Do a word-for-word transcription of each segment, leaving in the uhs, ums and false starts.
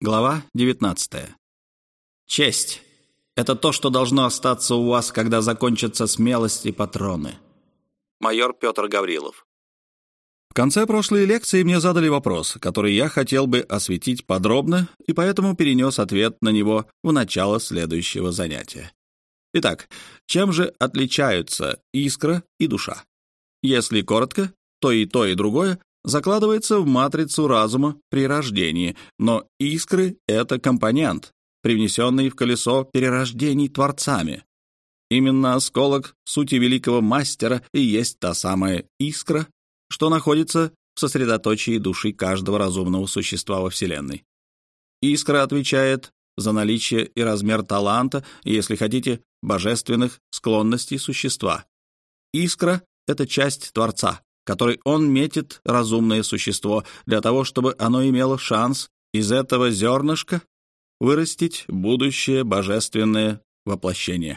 Глава девятнадцатая. Честь — это то, что должно остаться у вас, когда закончатся смелость и патроны. Майор Петр Гаврилов. В конце прошлой лекции мне задали вопрос, который я хотел бы осветить подробно, и поэтому перенес ответ на него в начало следующего занятия. Итак, чем же отличаются искра и душа? Если коротко, то и то, и другое закладывается в матрицу разума при рождении, но искры — это компонент, привнесенный в колесо перерождений творцами. Именно осколок сути великого мастера и есть та самая искра, что находится в сосредоточии души каждого разумного существа во Вселенной. Искра отвечает за наличие и размер таланта, и, если хотите, божественных склонностей существа. Искра — это часть Творца, который он метит разумное существо для того, чтобы оно имело шанс из этого зернышка вырастить будущее божественное воплощение.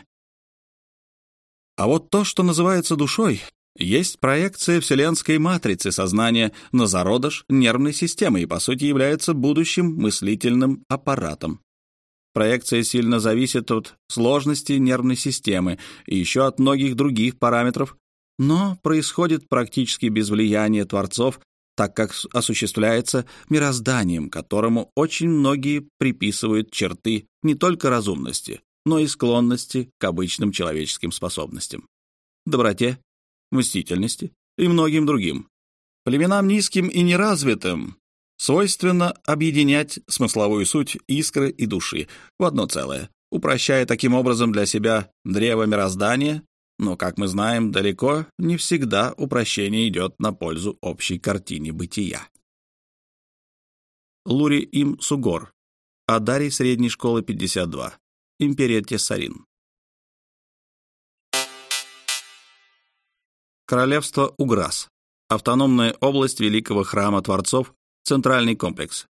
А вот то, что называется душой, есть проекция вселенской матрицы сознания на зародыш нервной системы и, по сути, является будущим мыслительным аппаратом. Проекция сильно зависит от сложности нервной системы и еще от многих других параметров, но происходит практически без влияния творцов, так как осуществляется мирозданием, которому очень многие приписывают черты не только разумности, но и склонности к обычным человеческим способностям, доброте, мстительности и многим другим. Племенам низким и неразвитым свойственно объединять смысловую суть искры и души в одно целое, упрощая таким образом для себя древо мироздания. Но, как мы знаем, далеко не всегда упрощение идет на пользу общей картине бытия. Лури Им Сугор. Адарий средней школы пятьдесят два. Империя Тессарин. Королевство Уграс. Автономная область Великого Храма Творцов. Центральный комплекс.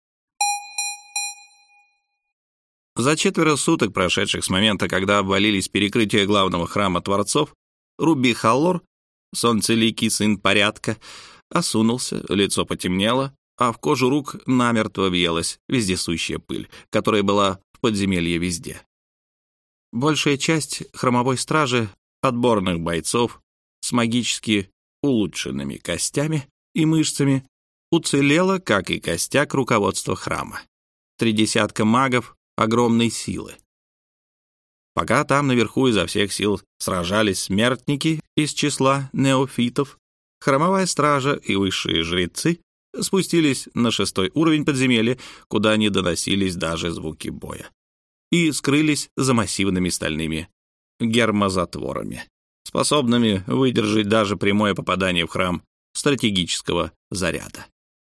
За четверо суток, прошедших с момента, когда обвалились перекрытия главного храма Творцов, Руби Халлор, солнцеликий сын порядка, осунулся, лицо потемнело, а в кожу рук намертво въелась вездесущая пыль, которая была в подземелье везде. Большая часть храмовой стражи, отборных бойцов с магически улучшенными костями и мышцами, уцелела, как и костяк руководства храма. Три десятка магов огромной силы. Пока там наверху изо всех сил сражались смертники из числа неофитов, храмовая стража и высшие жрецы спустились на шестой уровень подземелья, куда не доносились даже звуки боя, и скрылись за массивными стальными гермозатворами, способными выдержать даже прямое попадание в храм стратегического заряда.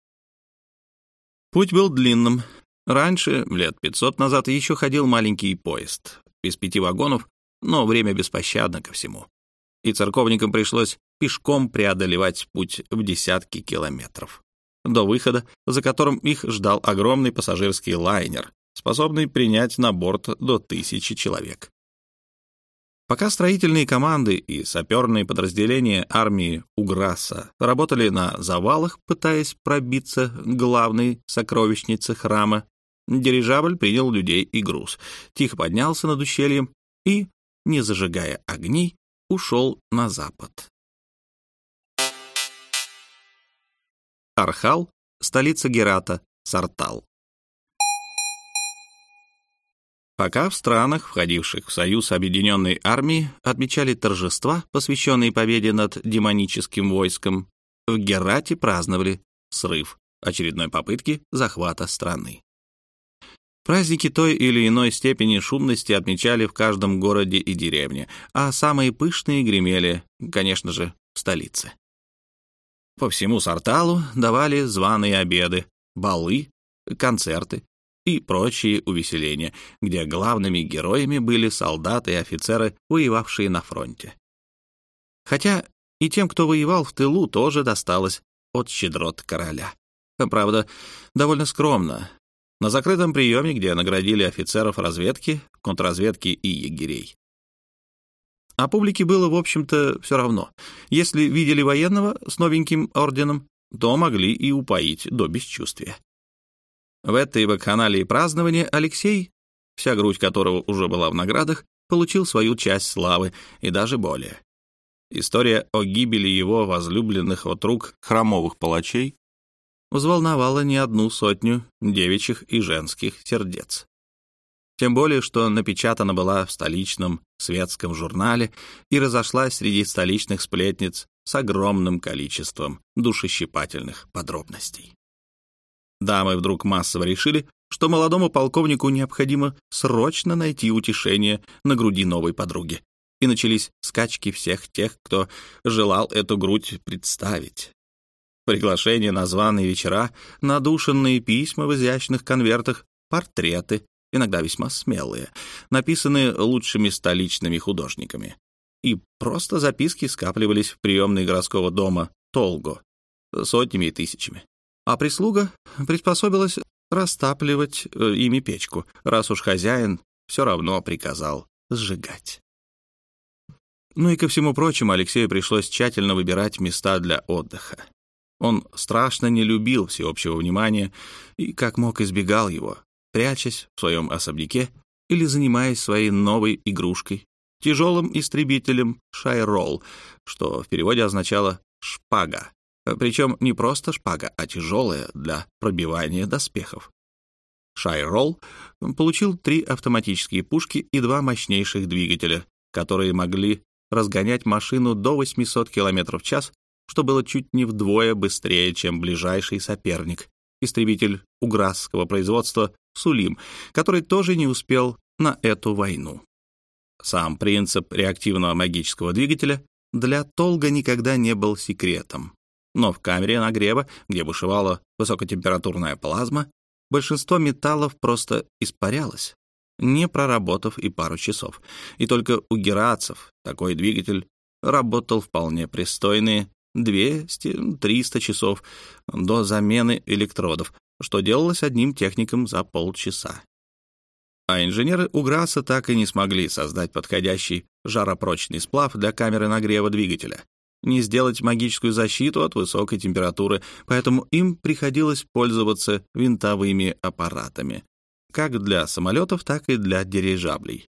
Путь был длинным. Раньше, лет пятьсот назад, еще ходил маленький поезд из пяти вагонов, но время беспощадно ко всему, и церковникам пришлось пешком преодолевать путь в десятки километров до выхода, за которым их ждал огромный пассажирский лайнер, способный принять на борт до тысячи человек. Пока строительные команды и саперные подразделения армии Уграса работали на завалах, пытаясь пробиться к главной сокровищнице храма, дирижабль принял людей и груз, тихо поднялся над ущельем и, не зажигая огней, ушел на запад. Архал, столица Герата, Сартал. Пока в странах, входивших в союз Объединенной армии, отмечали торжества, посвященные победе над демоническим войском, в Герате праздновали срыв очередной попытки захвата страны. Праздники той или иной степени шумности отмечали в каждом городе и деревне, а самые пышные гремели, конечно же, в столице. По всему Сарталу давали званые обеды, балы, концерты и прочие увеселения, где главными героями были солдаты и офицеры, воевавшие на фронте. Хотя и тем, кто воевал в тылу, тоже досталось от щедрот короля. Правда, довольно скромно, на закрытом приеме, где наградили офицеров разведки, контрразведки и егерей. А публике было, в общем-то, все равно. Если видели военного с новеньким орденом, то могли и упоить до бесчувствия. В этой вакханалии празднования Алексей, вся грудь которого уже была в наградах, получил свою часть славы и даже более. История о гибели его возлюбленных от рук храмовых палачей взволновала не одну сотню девичьих и женских сердец. Тем более, что напечатана была в столичном светском журнале и разошлась среди столичных сплетниц с огромным количеством душещипательных подробностей. Дамы вдруг массово решили, что молодому полковнику необходимо срочно найти утешение на груди новой подруги, и начались скачки всех тех, кто желал эту грудь представить. Приглашения на званые вечера, надушенные письма в изящных конвертах, портреты, иногда весьма смелые, написанные лучшими столичными художниками. И просто записки скапливались в приемной городского дома Толго сотнями и тысячами. А прислуга приспособилась растапливать ими печку, раз уж хозяин все равно приказал сжигать. Ну и ко всему прочему, Алексею пришлось тщательно выбирать места для отдыха. Он страшно не любил всеобщего внимания и как мог избегал его, прячась в своем особняке или занимаясь своей новой игрушкой, тяжелым истребителем «Шайролл», что в переводе означало «шпага». Причем не просто шпага, а тяжелая для пробивания доспехов. «Шайролл» получил три автоматические пушки и два мощнейших двигателя, которые могли разгонять машину до восемьсот километров в час, что было чуть не вдвое быстрее, чем ближайший соперник, истребитель уграсского производства «Сулим», который тоже не успел на эту войну. Сам принцип реактивного магического двигателя для Толга никогда не был секретом. Но в камере нагрева, где бушевала высокотемпературная плазма, большинство металлов просто испарялось, не проработав и пару часов. И только у герацев такой двигатель работал вполне пристойные двести-триста часов до замены электродов, что делалось одним техником за полчаса. А инженеры Уграса так и не смогли создать подходящий жаропрочный сплав для камеры нагрева двигателя, не сделать магическую защиту от высокой температуры, поэтому им приходилось пользоваться винтовыми аппаратами, как для самолетов, так и для дирижаблей.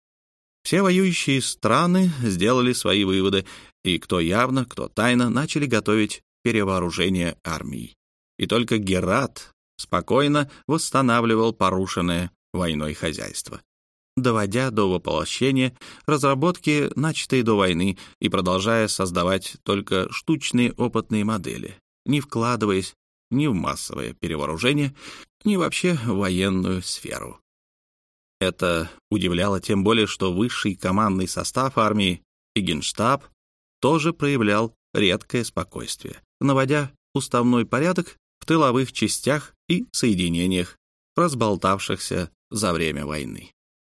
Все воюющие страны сделали свои выводы, и кто явно, кто тайно начали готовить перевооружение армий. И только Герат спокойно восстанавливал порушенное войной хозяйство, доводя до воплощения разработки, начатой до войны, и продолжая создавать только штучные опытные модели, не вкладываясь ни в массовое перевооружение, ни вообще в военную сферу. Это удивляло тем более, что высший командный состав армии и Генштаб тоже проявлял редкое спокойствие, наводя уставной порядок в тыловых частях и соединениях, разболтавшихся за время войны.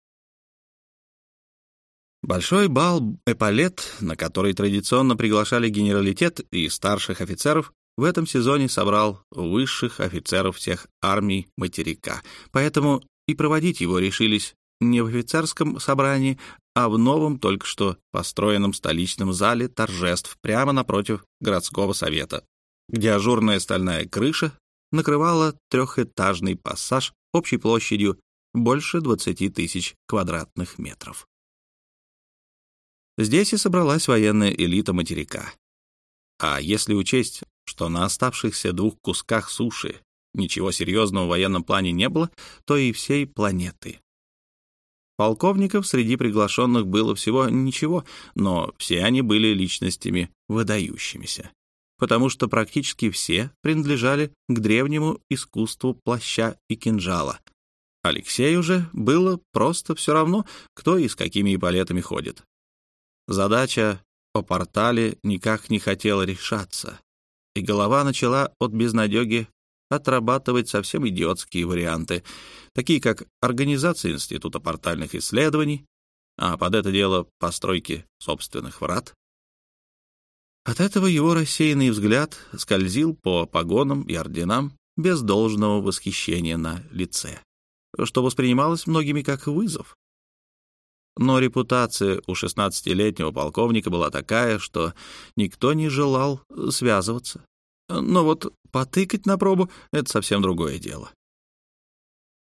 Большой бал эполет, на который традиционно приглашали генералитет и старших офицеров, в этом сезоне собрал высших офицеров всех армий материка, поэтому и проводить его решились не в офицерском собрании, а в новом, только что построенном столичном зале торжеств прямо напротив городского совета, где ажурная стальная крыша накрывала трехэтажный пассаж общей площадью больше двадцати тысяч квадратных метров. Здесь и собралась военная элита материка. А если учесть, что на оставшихся двух кусках суши ничего серьезного в военном плане не было, то и всей планеты. Полковников среди приглашенных было всего ничего, но все они были личностями выдающимися, потому что практически все принадлежали к древнему искусству плаща и кинжала. Алексею же было просто все равно, кто и с какими эполетами ходит. Задача о портале никак не хотела решаться, и голова начала от безнадеги отрабатывать совсем идиотские варианты, такие как организация Института портальных исследований, а под это дело постройки собственных врат. От этого его рассеянный взгляд скользил по погонам и орденам без должного восхищения на лице, что воспринималось многими как вызов. Но репутация у шестнадцатилетнего полковника была такая, что никто не желал связываться. Но вот потыкать на пробу — это совсем другое дело.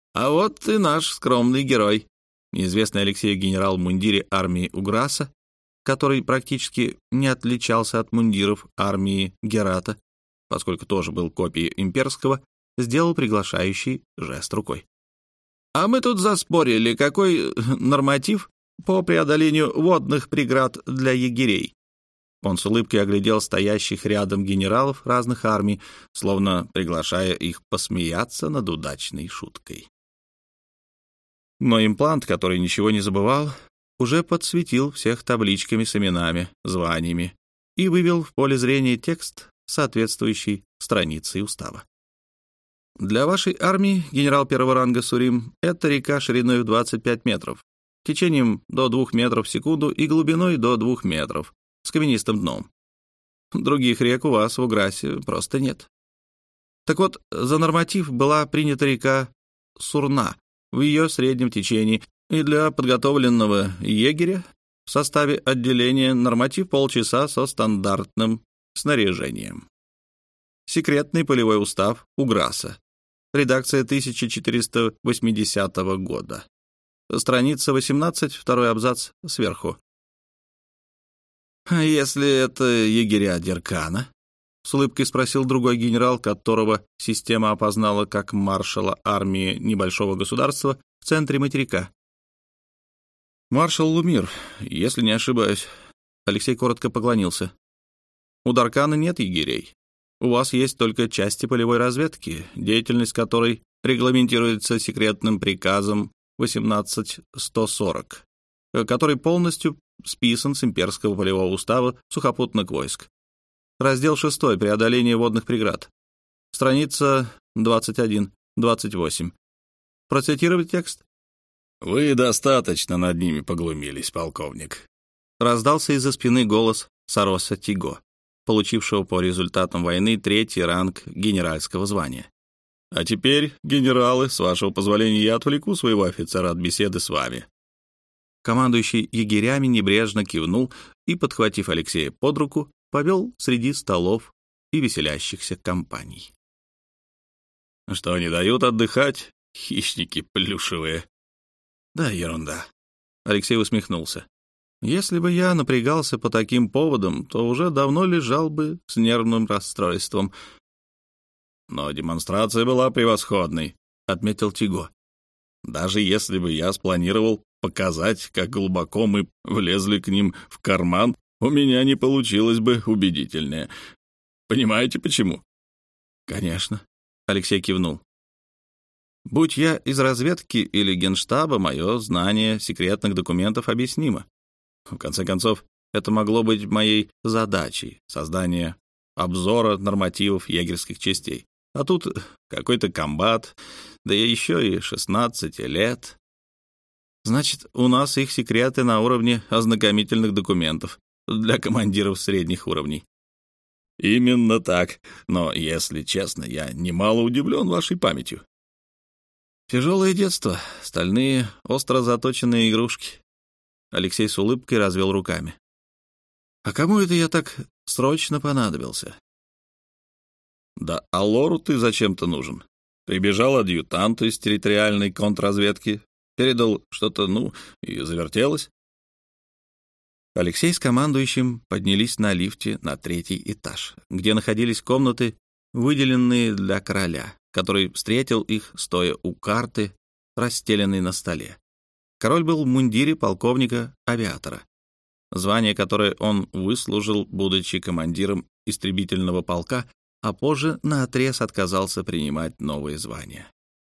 А вот и наш скромный герой, неизвестный Алексею генерал в мундире армии Уграса, который практически не отличался от мундиров армии Герата, поскольку тоже был копией имперского, сделал приглашающий жест рукой. «А мы тут заспорили, какой норматив по преодолению водных преград для егерей?» Он с улыбкой оглядел стоящих рядом генералов разных армий, словно приглашая их посмеяться над удачной шуткой. Но имплант, который ничего не забывал, уже подсветил всех табличками с именами, званиями и вывел в поле зрения текст, соответствующий странице устава. Для вашей армии, генерал первого ранга Сурим, это река шириной в двадцать пять метров, течением до двух метров в секунду и глубиной до двух метров, с каменистым дном. Других рек у вас в Уграсе просто нет. Так вот, за норматив была принята река Сурна в ее среднем течении, и для подготовленного егеря в составе отделения норматив полчаса со стандартным снаряжением. Секретный полевой устав Уграса. Редакция тысяча четыреста восьмидесятого года. Страница восемнадцать, второй абзац сверху. «А если это егеря Деркана?» — с улыбкой спросил другой генерал, которого система опознала как маршала армии небольшого государства в центре материка. «Маршал Лумир, если не ошибаюсь». Алексей коротко поклонился. «У Даркана нет егерей. У вас есть только части полевой разведки, деятельность которой регламентируется секретным приказом восемнадцать сто сорок, который полностью списан с имперского полевого устава сухопутных войск. Раздел шестой. Преодоление водных преград. Страница двадцать один двадцать восемь. Процитировать текст?» «Вы достаточно над ними поглумились, полковник», — раздался из-за спины голос Сароса Тиго, получившего по результатам войны третий ранг генеральского звания. «А теперь, генералы, с вашего позволения, я отвлеку своего офицера от беседы с вами». Командующий егерями небрежно кивнул и, подхватив Алексея под руку, повел среди столов и веселящихся компаний. «Что, не дают отдыхать, хищники плюшевые?» «Да, ерунда», — Алексей усмехнулся. «Если бы я напрягался по таким поводам, то уже давно лежал бы с нервным расстройством». «Но демонстрация была превосходной», — отметил Тиго. «Даже если бы я спланировал показать, как глубоко мы влезли к ним в карман, у меня не получилось бы убедительнее. Понимаете, почему?» «Конечно», — Алексей кивнул. «Будь я из разведки или генштаба, мое знание секретных документов объяснимо. В конце концов, это могло быть моей задачей — создание обзора нормативов егерских частей. А тут какой-то комбат, да и еще и шестнадцать лет. Значит, у нас их секреты на уровне ознакомительных документов для командиров средних уровней». «Именно так. Но, если честно, я немало удивлен вашей памятью». «Тяжелое детство, стальные, остро заточенные игрушки». Алексей с улыбкой развел руками. «А кому это я так срочно понадобился?» «Да Алору ты зачем-то нужен. Прибежал адъютант из территориальной контрразведки, передал что-то, ну, и завертелось». Алексей с командующим поднялись на лифте на третий этаж, где находились комнаты, выделенные для короля, который встретил их, стоя у карты, расстеленной на столе. Король был в мундире полковника-авиатора, звание, которое он выслужил, будучи командиром истребительного полка, а позже наотрез отказался принимать новые звания.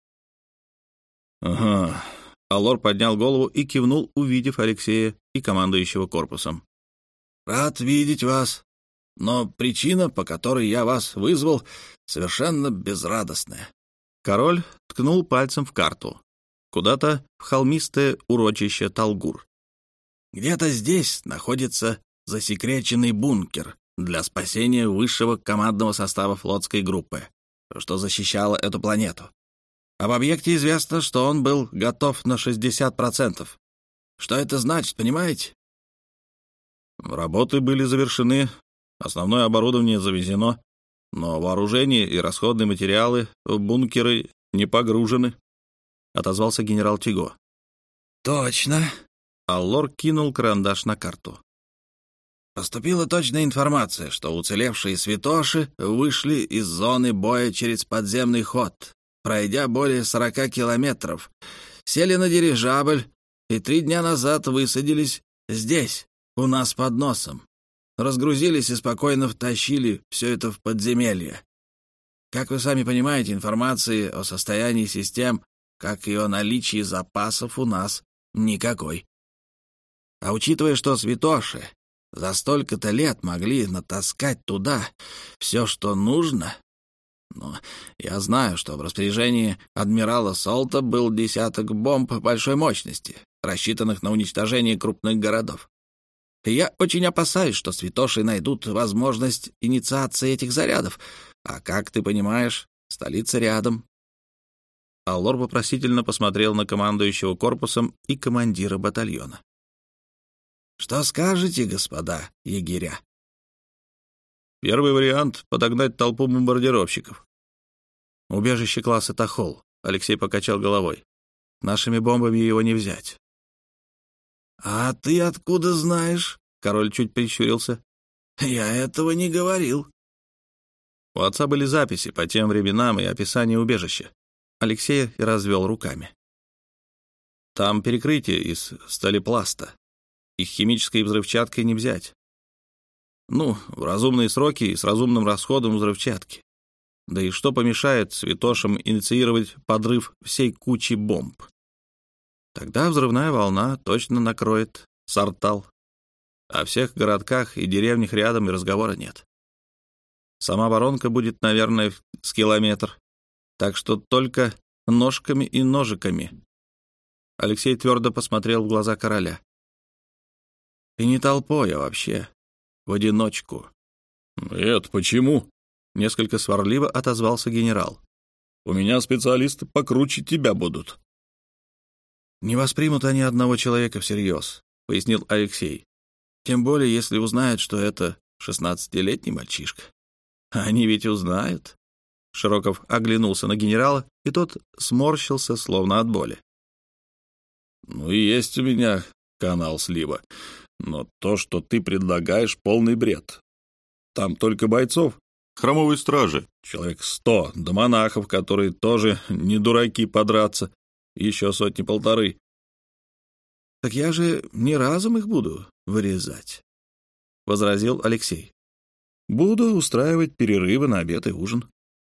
«Ага». Алор поднял голову и кивнул, увидев Алексея и командующего корпусом. «Рад видеть вас, но причина, по которой я вас вызвал, совершенно безрадостная». Король ткнул пальцем в карту, куда-то в холмистое урочище Талгур. «Где-то здесь находится засекреченный бункер для спасения высшего командного состава флотской группы, что защищало эту планету. Об объекте известно, что он был готов на шестьдесят процентов. Что это значит, понимаете?» Работы были завершены, основное оборудование завезено, но вооружение и расходные материалы в бункеры не погружены. отозвался генерал Тиго. «Точно!» — Аллор кинул карандаш на карту. «Поступила точная информация, что уцелевшие святоши вышли из зоны боя через подземный ход, пройдя более сорока километров, сели на дирижабль и три дня назад высадились здесь, у нас под носом. Разгрузились и спокойно втащили все это в подземелье. Как вы сами понимаете, информации о состоянии систем, как и о наличии запасов у нас никакой. А учитывая, что святоши за столько-то лет могли натаскать туда все, что нужно, но я знаю, что в распоряжении адмирала Солта был десяток бомб большой мощности, рассчитанных на уничтожение крупных городов. И я очень опасаюсь, что святоши найдут возможность инициации этих зарядов. А как ты понимаешь, столица рядом». Аллор вопросительно посмотрел на командующего корпусом и командира батальона. «Что скажете, господа егеря?» «Первый вариант — подогнать толпу бомбардировщиков. Убежище класса Тахол», — Алексей покачал головой. «Нашими бомбами его не взять». «А ты откуда знаешь?» — король чуть прищурился. «Я этого не говорил». У отца были записи по тем временам и описание убежища. Алексей развел руками. Там перекрытие из сталепласта. Их химической взрывчаткой не взять. Ну, в разумные сроки и с разумным расходом взрывчатки. Да и что помешает святошам инициировать подрыв всей кучи бомб? Тогда взрывная волна точно накроет Сартал. О всех городках и деревнях рядом и разговора нет. Сама воронка будет, наверное, с километр. Так что только ножками и ножиками. Алексей твердо посмотрел в глаза короля. И не толпой, а вообще в одиночку. «Это почему?» — несколько сварливо отозвался генерал. «У меня специалисты покруче тебя будут». «Не воспримут они одного человека всерьез», — пояснил Алексей. «Тем более, если узнают, что это шестнадцатилетний мальчишка. Они ведь узнают». Широков оглянулся на генерала, и тот сморщился, словно от боли. «Ну и есть у меня канал слива, но то, что ты предлагаешь, полный бред. Там только бойцов храмовой стражи, человек сто, да монахов, которые тоже не дураки подраться, еще сотни-полторы». «Так я же не разом их буду вырезать», — возразил Алексей. «Буду устраивать перерывы на обед и ужин».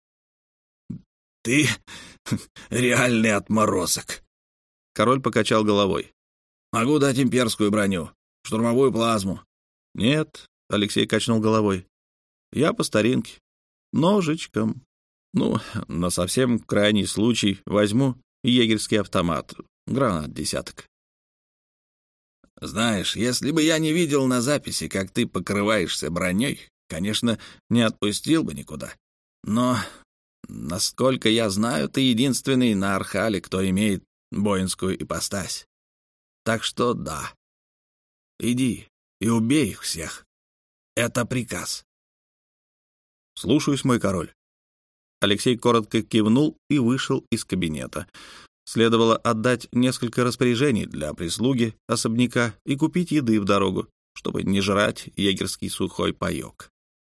«Ты реальный отморозок», — король покачал головой. «Могу дать имперскую броню, штурмовую плазму». «Нет», — Алексей качнул головой. «Я по старинке, ножичком. Ну, на совсем крайний случай возьму егерский автомат, гранат десяток». «Знаешь, если бы я не видел на записи, как ты покрываешься броней, конечно, не отпустил бы никуда. Но, насколько я знаю, ты единственный на Архале, кто имеет воинскую ипостась. Так что да, иди и убей их всех. Это приказ». «Слушаюсь, мой король». Алексей коротко кивнул и вышел из кабинета. Следовало отдать несколько распоряжений для прислуги особняка и купить еды в дорогу, чтобы не жрать егерский сухой паёк.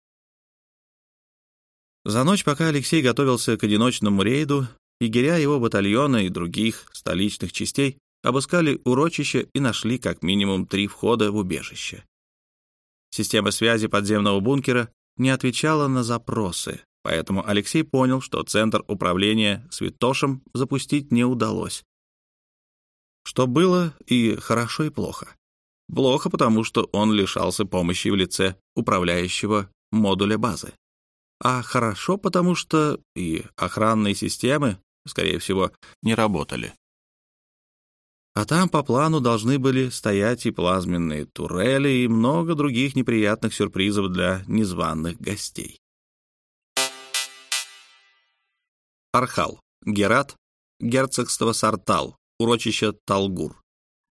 За ночь, пока Алексей готовился к одиночному рейду, егеря его батальона и других столичных частей обыскали урочище и нашли как минимум три входа в убежище. Система связи подземного бункера не отвечала на запросы, поэтому Алексей понял, что центр управления святошем запустить не удалось. Что было и хорошо, и плохо. Плохо, потому что он лишался помощи в лице управляющего модуля базы. А хорошо, потому что и охранные системы, скорее всего, не работали. А там по плану должны были стоять и плазменные турели, и много других неприятных сюрпризов для незваных гостей. Архал, Герат, герцогство Сартал, урочище Талгур.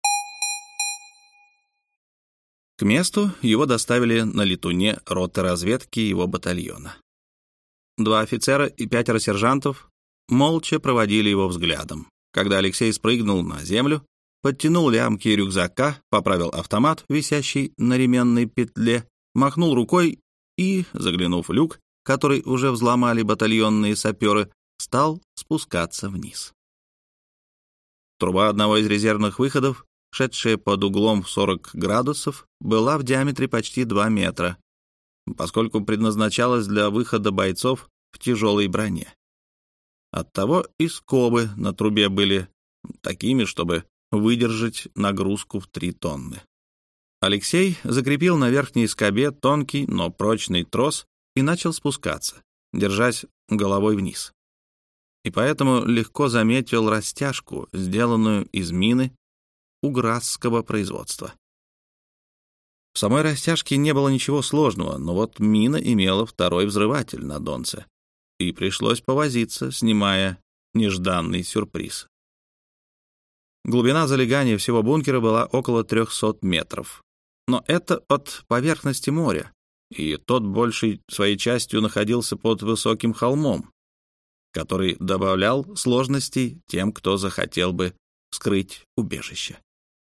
К месту его доставили на летуне роты разведки его батальона. Два офицера и пятеро сержантов молча проводили его взглядом, когда Алексей спрыгнул на землю, подтянул лямки рюкзака, поправил автомат, висящий на ременной петле, махнул рукой и, заглянув в люк, который уже взломали батальонные саперы, стал спускаться вниз. Труба одного из резервных выходов, шедшая под углом в сорок градусов, была в диаметре почти два метра, поскольку предназначалась для выхода бойцов в тяжелой броне. Оттого и скобы на трубе были такими, чтобы выдержать нагрузку в три тонны. Алексей закрепил на верхней скобе тонкий, но прочный трос и начал спускаться, держась головой вниз. И поэтому легко заметил растяжку, сделанную из мины угразского производства. В самой растяжке не было ничего сложного, но вот мина имела второй взрыватель на донце, и пришлось повозиться, снимая нежданный сюрприз. Глубина залегания всего бункера была около трехсот метров, но это от поверхности моря, и тот большей своей частью находился под высоким холмом, который добавлял сложностей тем, кто захотел бы вскрыть убежище.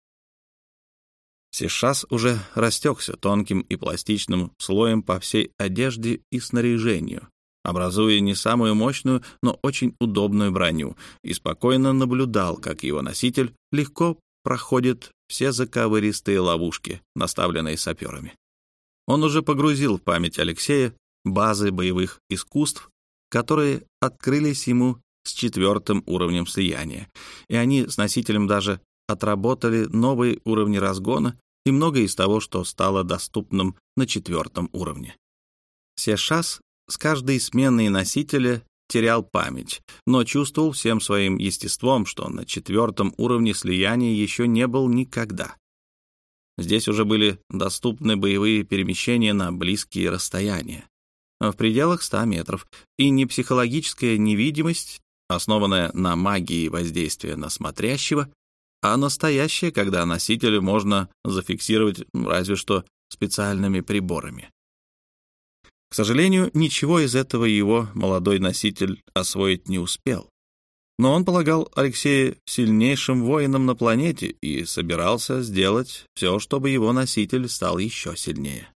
Сишас уже растекся тонким и пластичным слоем по всей одежде и снаряжению, образуя не самую мощную, но очень удобную броню, и спокойно наблюдал, как его носитель легко проходит все заковыристые ловушки, наставленные саперами. Он уже погрузил в память Алексея базы боевых искусств, которые открылись ему с четвертым уровнем слияния, и они с носителем даже отработали новые уровни разгона и многое из того, что стало доступным на четвертом уровне. Сешас с каждой сменой носителя терял память, но чувствовал всем своим естеством, что на четвертом уровне слияния еще не был никогда. Здесь уже были доступны боевые перемещения на близкие расстояния, в пределах ста метров, и не психологическая невидимость, основанная на магии воздействия на смотрящего, а настоящая, когда носителя можно зафиксировать разве что специальными приборами. К сожалению, ничего из этого его молодой носитель освоить не успел. Но он полагал Алексея сильнейшим воином на планете и собирался сделать все, чтобы его носитель стал еще сильнее.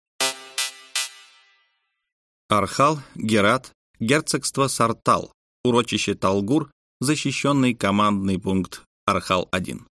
Архал, Герат, герцогство Сартал, урочище Талгур, защищенный командный пункт Архал-один.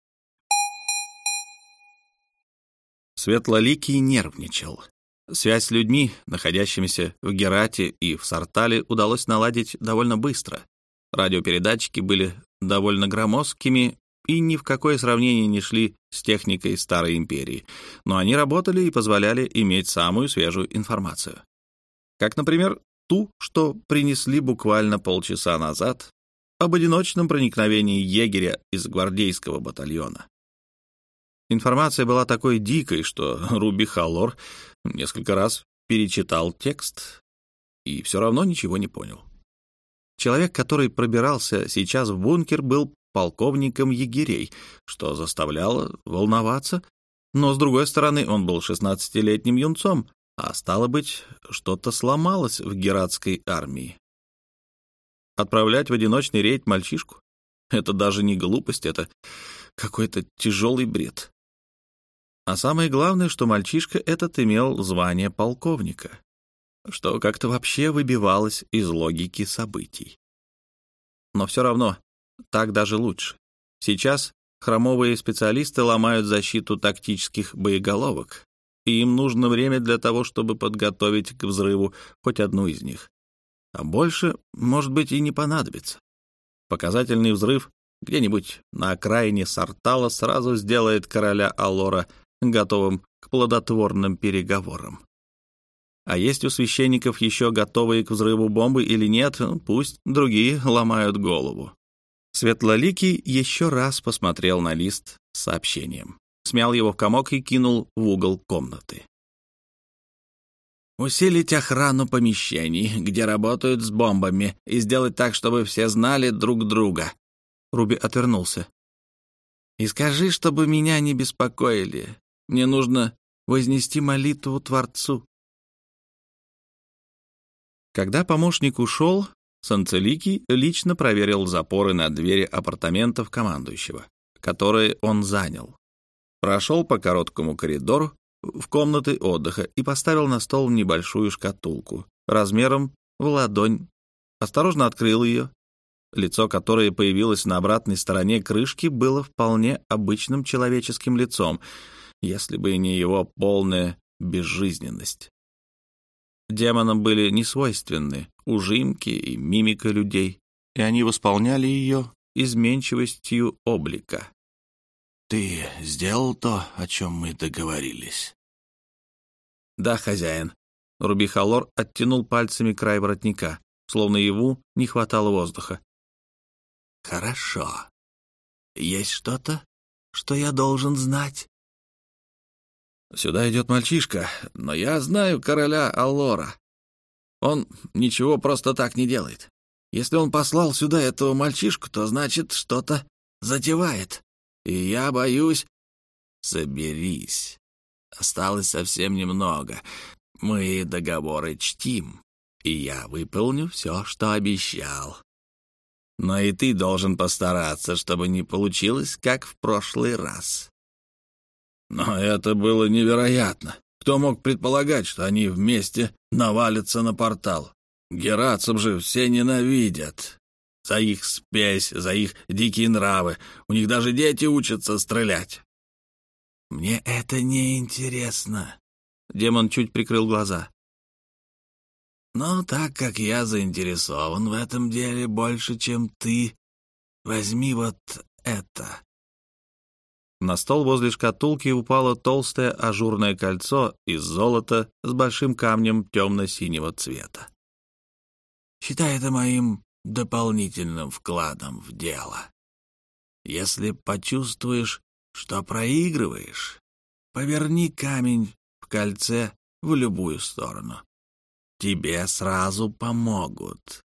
Светлоликий нервничал. Связь с людьми, находящимися в Герате и в Сартале, удалось наладить довольно быстро. Радиопередатчики были довольно громоздкими и ни в какое сравнение не шли с техникой Старой Империи, но они работали и позволяли иметь самую свежую информацию. Как, например, ту, что принесли буквально полчаса назад об одиночном проникновении егеря из гвардейского батальона. Информация была такой дикой, что Руби Халлор несколько раз перечитал текст и все равно ничего не понял. Человек, который пробирался сейчас в бункер, был полковником егерей, что заставляло волноваться, но, с другой стороны, он был шестнадцатилетним юнцом, а стало быть, что-то сломалось в гератской армии. Отправлять в одиночный рейд мальчишку — это даже не глупость, это какой-то тяжелый бред. А самое главное, что мальчишка этот имел звание полковника, что как-то вообще выбивалось из логики событий. Но все равно так даже лучше. Сейчас хромовые специалисты ломают защиту тактических боеголовок, и им нужно время для того, чтобы подготовить к взрыву хоть одну из них. А больше, может быть, и не понадобится. Показательный взрыв где-нибудь на окраине Сартала сразу сделает короля Алора готовым к плодотворным переговорам. А есть у священников еще готовые к взрыву бомбы или нет, пусть другие ломают голову. Светлоликий еще раз посмотрел на лист с сообщением, смял его в комок и кинул в угол комнаты. Усилить охрану помещений, где работают с бомбами, и сделать так, чтобы все знали друг друга. Руби отвернулся. И скажи, чтобы меня не беспокоили. Мне нужно вознести молитву Творцу. Когда помощник ушел, Санцеликий лично проверил запоры на двери апартаментов командующего, которые он занял. Прошел по короткому коридору в комнаты отдыха и поставил на стол небольшую шкатулку размером в ладонь. Осторожно открыл ее. Лицо, которое появилось на обратной стороне крышки, было вполне обычным человеческим лицом, если бы не его полная безжизненность. Демонам были несвойственны ужимки и мимика людей, и они восполняли ее изменчивостью облика. «Ты сделал то, о чем мы договорились?» «Да, хозяин». Рубихалор оттянул пальцами край воротника, словно ему не хватало воздуха. «Хорошо. Есть что-то, что я должен знать?» «Сюда идет мальчишка, но я знаю короля Аллора. Он ничего просто так не делает. Если он послал сюда этого мальчишку, то значит, что-то затевает. И я боюсь...» «Соберись. Осталось совсем немного. Мы договоры чтим, и я выполню все, что обещал. Но и ты должен постараться, чтобы не получилось, как в прошлый раз». Но это было невероятно. Кто мог предполагать, что они вместе навалятся на портал? Герацев же все ненавидят. За их спесь, за их дикие нравы. У них даже дети учатся стрелять. «Мне это не интересно». Демон чуть прикрыл глаза. «Но так как я заинтересован в этом деле больше, чем ты, возьми вот это». На стол возле шкатулки упало толстое ажурное кольцо из золота с большим камнем темно-синего цвета. «Считай это моим дополнительным вкладом в дело. Если почувствуешь, что проигрываешь, поверни камень в кольце в любую сторону. Тебе сразу помогут».